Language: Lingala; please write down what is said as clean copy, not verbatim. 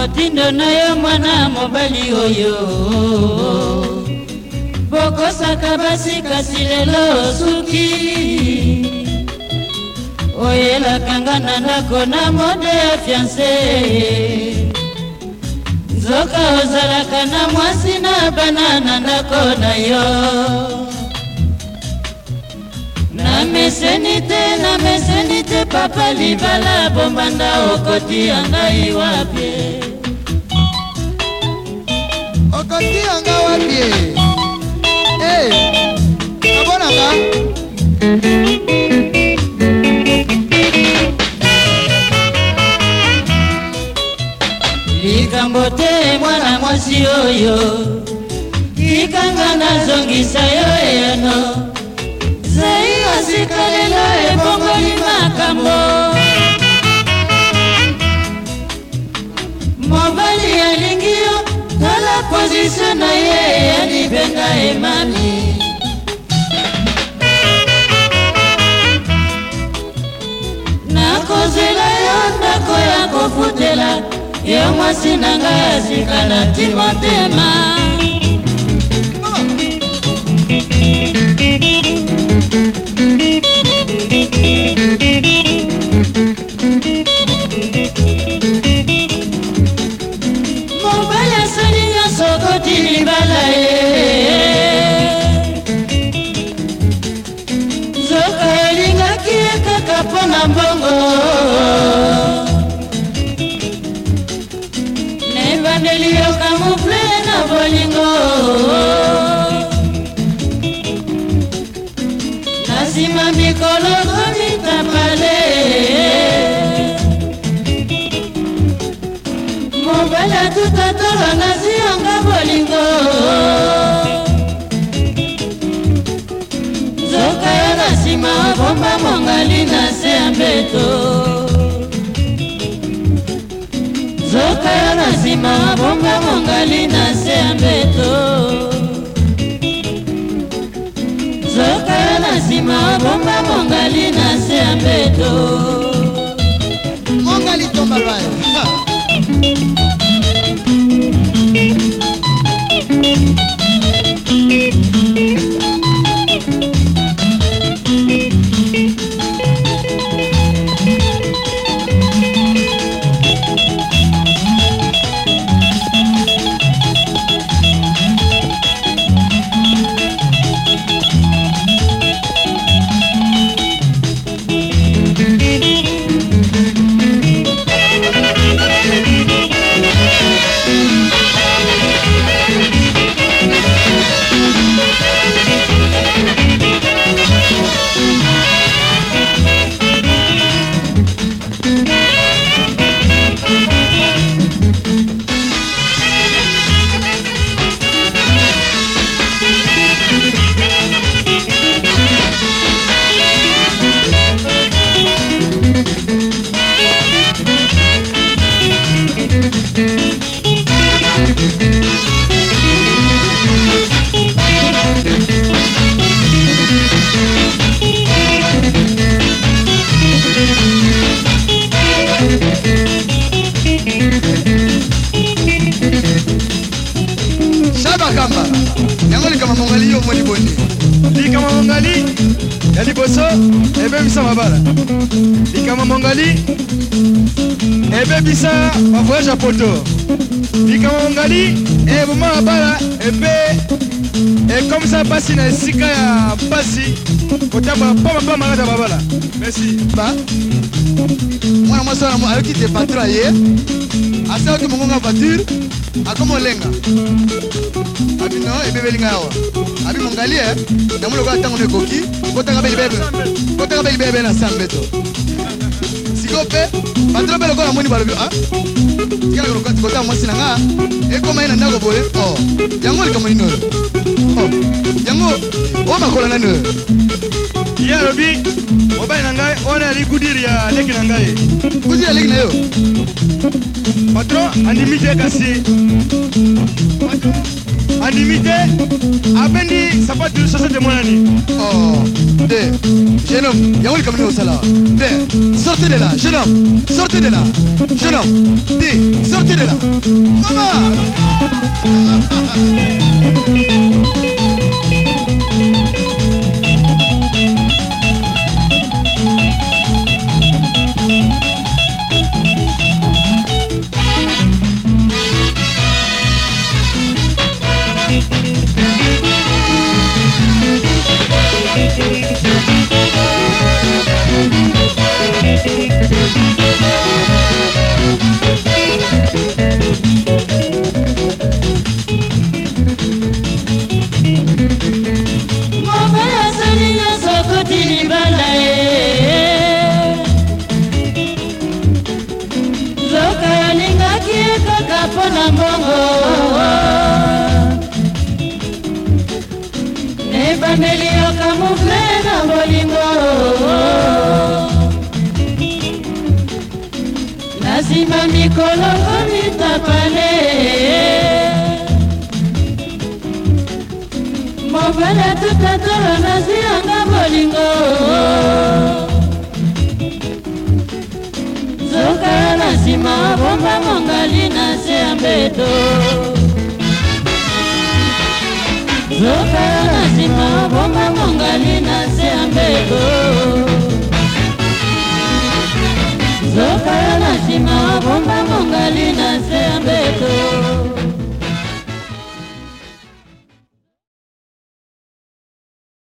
motindo na yo mwana mobali oyo bokosaka basi kasi lelo suki oyelakanga na ndako na mode ya fiancé nzoka ozalaka na mwasi na bana na ndako na yo na meseni te papa libala bombanda okoti ya ngai wapi okoti ya ngai wapi abonanga likambo te mwana mwasi oyo likanga nazongisa yo eyano zai osika lelo ebongoli makambo mobali alingi yo tala pozisio na ye ya libenga emami nakozela yo ndako ya kofutela yo mwasi na ngai azikala ti motema mobali asali nyonso koti libala ye nzoka elingaki ye kaka mpo na mbongo nebandeli yo kamufle na bolingo nasima mikolo komitapale mobali atutatolo nasiyanga bolingo nzoka yo nasima obomba mongali na se ya mbeto nzoka yo nasima obomba mongali na se ya mbeto nzoka yo nasima obomba mongali na se ya mbeto mongali tomba lwayo Kamba yango likama mongali yo moni boni likama mongali ya liboso ebebisa mabala likama mongali ebebisa mavoyage ya poto likama mongali eboma mabala ebe ekomisa pasi na esika ya pasi kotamba poma malata mabala merci ba mwana mwasi wana ayoki te patron ye asayoki mongonga voiture akomo lenga abi no ebebelinga yawa abi mongali na muloko atango ne koki kotanga beli bebe na sambeto sikope patron belo ko na moni balobi kila ko kota mwasi na nga ekoma ina ndako boye yango likamo nino yango o makola nani ya lobi mobali na ngai ona ali kudiri ya leki na ngai kudiri ya leki na yo patron andimi te kasi animité abendi sapatu société monani. Oh, jeune homme, y'a où comme nous ça là? Sortez de là, jeune homme, sortez de là, jeune homme, sortez de là. Maman. Pona mbongo nebandeli yokamufle na bolingo nasima mikolongo mitapale mobala tutatolo nasiyanga bolingo zoka nasima bomba mongali na se ambeto zoka nasima bomba mongali na se ambeto zoka nasima bomba mongali na se ambeto